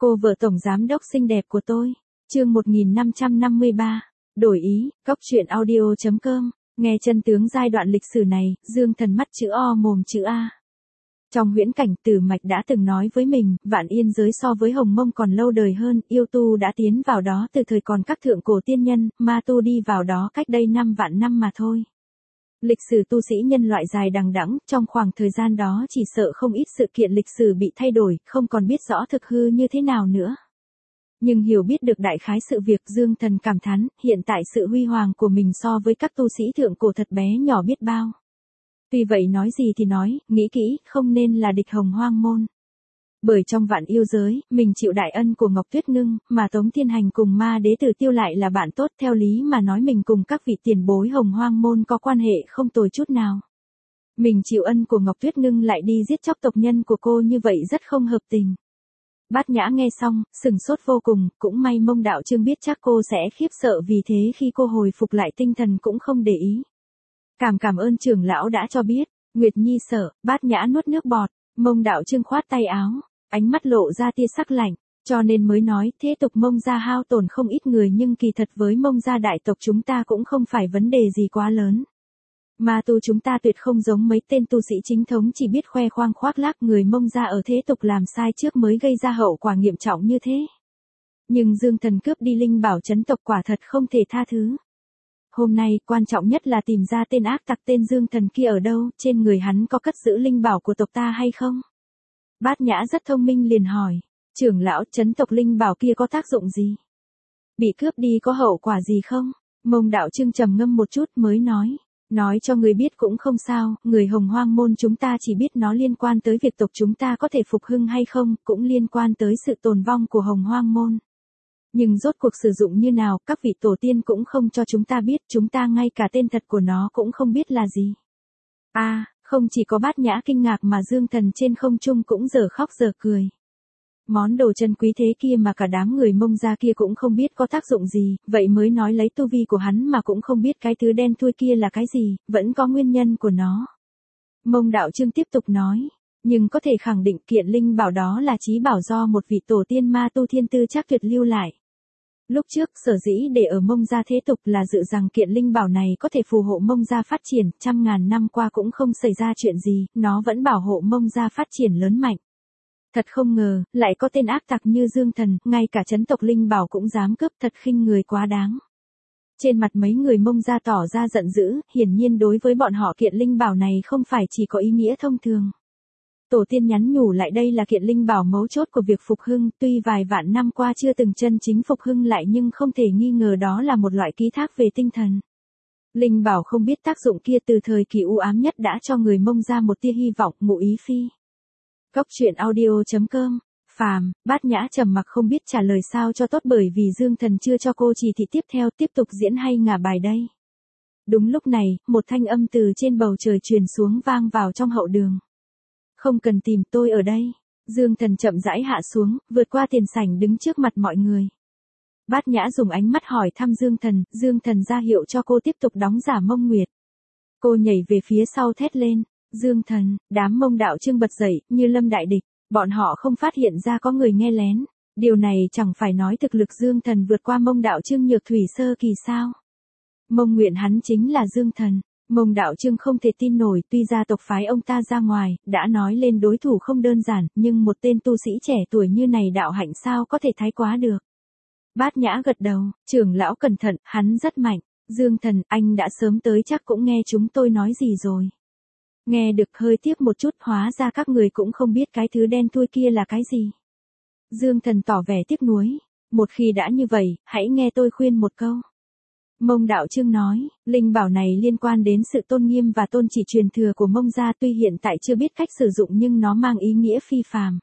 Cô vợ tổng giám đốc xinh đẹp của tôi. Chương 1553. Đổi ý, Cóc truyện audio.com. Nghe chân tướng giai đoạn lịch sử này, Dương Thần mắt chữ O mồm chữ A. Trong huyễn cảnh, Tử Mạch đã từng nói với mình, Vạn Yên giới so với Hồng Mông còn lâu đời hơn, yêu tu đã tiến vào đó từ thời còn các thượng cổ tiên nhân, ma tu đi vào đó cách đây 5 vạn năm mà thôi. Lịch sử tu sĩ nhân loại dài đằng đẵng, trong khoảng thời gian đó chỉ sợ không ít sự kiện lịch sử bị thay đổi, không còn biết rõ thực hư như thế nào nữa. Nhưng hiểu biết được đại khái sự việc, Dương Thần cảm thán, hiện tại sự huy hoàng của mình so với các tu sĩ thượng cổ thật bé nhỏ biết bao. Tuy vậy nói gì thì nói, nghĩ kỹ, không nên là địch Hồng Hoang môn. Bởi trong vạn yêu giới, mình chịu đại ân của Ngọc Tuyết Ngưng, mà Tống Thiên Hành cùng Ma Đế Tử Tiêu lại là bạn tốt, theo lý mà nói mình cùng các vị tiền bối Hồng Hoang môn có quan hệ không tồi chút nào. Mình chịu ân của Ngọc Tuyết Ngưng lại đi giết chóc tộc nhân của cô như vậy rất không hợp tình. Bát Nhã nghe xong, sừng sốt vô cùng, cũng may Mông Đạo Trương biết chắc cô sẽ khiếp sợ, vì thế khi cô hồi phục lại tinh thần cũng không để ý. Cảm ơn trưởng lão đã cho biết. Nguyệt Nhi sợ, Bát Nhã nuốt nước bọt, Mông Đạo Trương khoát tay áo, ánh mắt lộ ra tia sắc lạnh, cho nên mới nói, thế tục Mông gia hao tổn không ít người, nhưng kỳ thật với Mông gia đại tộc chúng ta cũng không phải vấn đề gì quá lớn. Ma tu chúng ta tuyệt không giống mấy tên tu sĩ chính thống chỉ biết khoe khoang khoác lác, người Mông gia ở thế tục làm sai trước mới gây ra hậu quả nghiêm trọng như thế. Nhưng Dương Thần cướp đi linh bảo chấn tộc quả thật không thể tha thứ. Hôm nay, quan trọng nhất là tìm ra tên ác tặc tên Dương Thần kia ở đâu, trên người hắn có cất giữ linh bảo của tộc ta hay không? Bát Nhã rất thông minh liền hỏi, trưởng lão, chấn tộc linh bảo kia có tác dụng gì? Bị cướp đi có hậu quả gì không? Mông Đạo Trương trầm ngâm một chút mới nói cho người biết cũng không sao, người Hồng Hoang môn chúng ta chỉ biết nó liên quan tới việc tộc chúng ta có thể phục hưng hay không, cũng liên quan tới sự tồn vong của Hồng Hoang môn. Nhưng rốt cuộc sử dụng như nào, các vị tổ tiên cũng không cho chúng ta biết, chúng ta ngay cả tên thật của nó cũng không biết là gì. Không chỉ có Bát Nhã kinh ngạc mà Dương Thần trên không trung cũng giờ khóc giờ cười. Món đồ chân quý thế kia mà cả đám người Mông gia kia cũng không biết có tác dụng gì, vậy mới nói lấy tu vi của hắn mà cũng không biết cái thứ đen thui kia là cái gì, vẫn có nguyên nhân của nó. Mông Đạo Trương tiếp tục nói, nhưng có thể khẳng định kiện linh bảo đó là chí bảo do một vị tổ tiên ma tu thiên tư chắc tuyệt lưu lại. Lúc trước, sở dĩ để ở Mông gia thế tục là dự rằng kiện linh bảo này có thể phù hộ Mông gia phát triển, trăm ngàn năm qua cũng không xảy ra chuyện gì, nó vẫn bảo hộ Mông gia phát triển lớn mạnh. Thật không ngờ, lại có tên ác tặc như Dương Thần, ngay cả chấn tộc linh bảo cũng dám cướp, thật khinh người quá đáng. Trên mặt mấy người Mông gia tỏ ra giận dữ, hiển nhiên đối với bọn họ kiện linh bảo này không phải chỉ có ý nghĩa thông thường. Tổ tiên nhắn nhủ lại đây là kiện linh bảo mấu chốt của việc phục hưng, tuy vài vạn năm qua chưa từng chân chính phục hưng lại nhưng không thể nghi ngờ đó là một loại ký thác về tinh thần. Linh bảo không biết tác dụng kia từ thời kỳ u ám nhất đã cho người Mông ra một tia hy vọng. Ngụ ý phi. Cóc truyện audio.com. Phàm, Bát Nhã trầm mặc không biết trả lời sao cho tốt, bởi vì Dương Thần chưa cho cô chỉ thị tiếp tục diễn hay ngả bài đây. Đúng lúc này, một thanh âm từ trên bầu trời truyền xuống vang vào trong hậu đường. Không cần tìm, tôi ở đây. Dương Thần chậm rãi hạ xuống, vượt qua tiền sảnh đứng trước mặt mọi người. Bát Nhã dùng ánh mắt hỏi thăm Dương Thần ra hiệu cho cô tiếp tục đóng giả Mông Nguyệt. Cô nhảy về phía sau thét lên, Dương Thần, đám Mông Đạo Trương bật dậy, như lâm đại địch, bọn họ không phát hiện ra có người nghe lén. Điều này chẳng phải nói thực lực Dương Thần vượt qua Mông Đạo Trương nhược thủy sơ kỳ sao? Mông Nguyện hắn chính là Dương Thần. Mông Đạo Trương không thể tin nổi, tuy gia tộc phái ông ta ra ngoài, đã nói lên đối thủ không đơn giản, nhưng một tên tu sĩ trẻ tuổi như này đạo hạnh sao có thể thái quá được. Bát Nhã gật đầu, trưởng lão cẩn thận, hắn rất mạnh. Dương Thần, anh đã sớm tới chắc cũng nghe chúng tôi nói gì rồi. Nghe được, hơi tiếc một chút, hóa ra các người cũng không biết cái thứ đen thui kia là cái gì. Dương Thần tỏ vẻ tiếc nuối, một khi đã như vậy, hãy nghe tôi khuyên một câu. Mông Đạo Trương nói, linh bảo này liên quan đến sự tôn nghiêm và tôn chỉ truyền thừa của Mông gia, tuy hiện tại chưa biết cách sử dụng nhưng nó mang ý nghĩa phi phàm.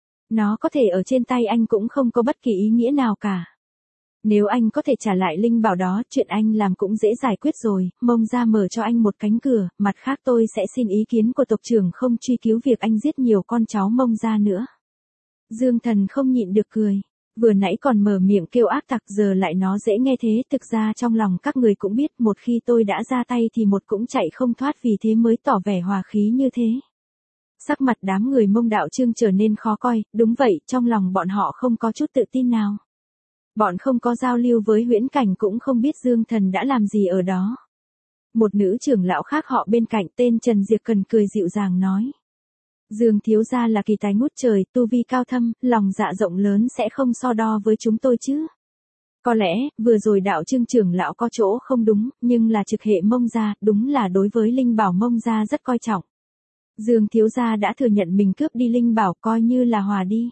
Nó có thể ở trên tay anh cũng không có bất kỳ ý nghĩa nào cả. Nếu anh có thể trả lại linh bảo đó, chuyện anh làm cũng dễ giải quyết rồi. Mông gia mở cho anh một cánh cửa, mặt khác tôi sẽ xin ý kiến của tộc trưởng không truy cứu việc anh giết nhiều con cháu Mông gia nữa. Dương Thần không nhịn được cười. Vừa nãy còn mở miệng kêu ác tặc, giờ lại nó dễ nghe thế, thực ra trong lòng các người cũng biết một khi tôi đã ra tay thì một cũng chạy không thoát, vì thế mới tỏ vẻ hòa khí như thế. Sắc mặt đám người Mông Đạo Trương trở nên khó coi, đúng vậy, trong lòng bọn họ không có chút tự tin nào. Bọn không có giao lưu với huyễn cảnh cũng không biết Dương Thần đã làm gì ở đó. Một nữ trưởng lão khác họ bên cạnh tên Trần Diệp Cần cười dịu dàng nói. Dương thiếu gia là kỳ tài ngút trời, tu vi cao thâm, lòng dạ rộng lớn sẽ không so đo với chúng tôi chứ. Có lẽ, vừa rồi Đạo Trương trưởng lão có chỗ không đúng, nhưng là trực hệ Mông gia, đúng là đối với linh bảo Mông gia rất coi trọng. Dương thiếu gia đã thừa nhận mình cướp đi linh bảo, coi như là hòa đi.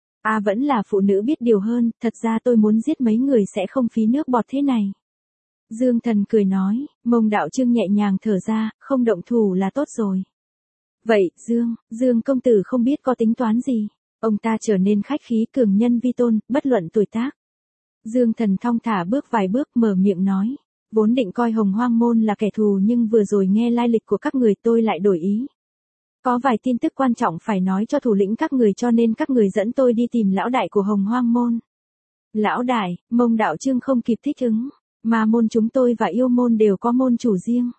Vẫn là phụ nữ biết điều hơn, thật ra tôi muốn giết mấy người sẽ không phí nước bọt thế này. Dương Thần cười nói, Mông Đạo Trương nhẹ nhàng thở ra, không động thủ là tốt rồi. Vậy, Dương công tử không biết có tính toán gì. Ông ta trở nên khách khí cường nhân vi tôn, bất luận tuổi tác. Dương Thần thong thả bước vài bước mở miệng nói. Vốn định coi Hồng Hoang Môn là kẻ thù nhưng vừa rồi nghe lai lịch của các người tôi lại đổi ý. Có vài tin tức quan trọng phải nói cho thủ lĩnh các người cho nên các người dẫn tôi đi tìm lão đại của Hồng Hoang Môn. Lão đại, Mông Đạo Trương không kịp thích ứng. Mà môn chúng tôi và yêu môn đều có môn chủ riêng.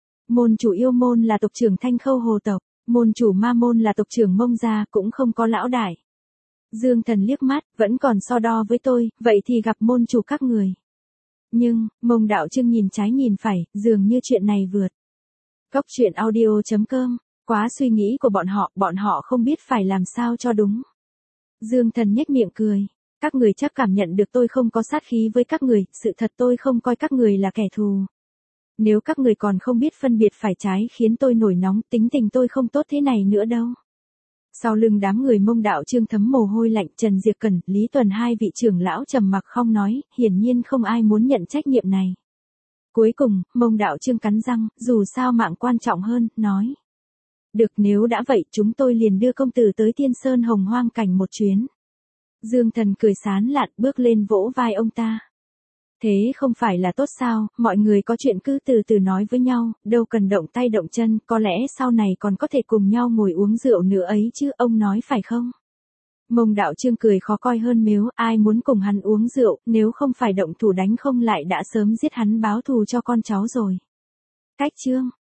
Môn chủ yêu môn là tộc trưởng Thanh Khâu Hồ tộc, môn chủ ma môn là tộc trưởng Mông gia cũng không có lão đại. Dương Thần liếc mắt, vẫn còn so đo với tôi, vậy thì gặp môn chủ các người. Nhưng, Mông Đạo Trương nhìn trái nhìn phải, dường như chuyện này vượt. Cốc truyện audio.com, quá suy nghĩ của bọn họ không biết phải làm sao cho đúng. Dương Thần nhếch miệng cười. Các người chắc cảm nhận được tôi không có sát khí với các người, sự thật tôi không coi các người là kẻ thù. Nếu các người còn không biết phân biệt phải trái khiến tôi nổi nóng, tính tình tôi không tốt thế này nữa đâu. Sau lưng đám người Mông Đạo Trương thấm mồ hôi lạnh, Trần Diệp Cần, Lý Tuần hai vị trưởng lão trầm mặc không nói, hiển nhiên không ai muốn nhận trách nhiệm này. Cuối cùng, Mông Đạo Trương cắn răng, dù sao mạng quan trọng hơn, nói. Được, nếu đã vậy chúng tôi liền đưa công tử tới Tiên Sơn Hồng Hoang cảnh một chuyến. Dương Thần cười sán lạn bước lên vỗ vai ông ta. Thế không phải là tốt sao, mọi người có chuyện cứ từ từ nói với nhau, đâu cần động tay động chân, có lẽ sau này còn có thể cùng nhau ngồi uống rượu nữa ấy chứ, ông nói phải không? Mông Đạo Trương cười khó coi hơn mếu, ai muốn cùng hắn uống rượu, nếu không phải động thủ đánh không lại đã sớm giết hắn báo thù cho con cháu rồi. Cách chương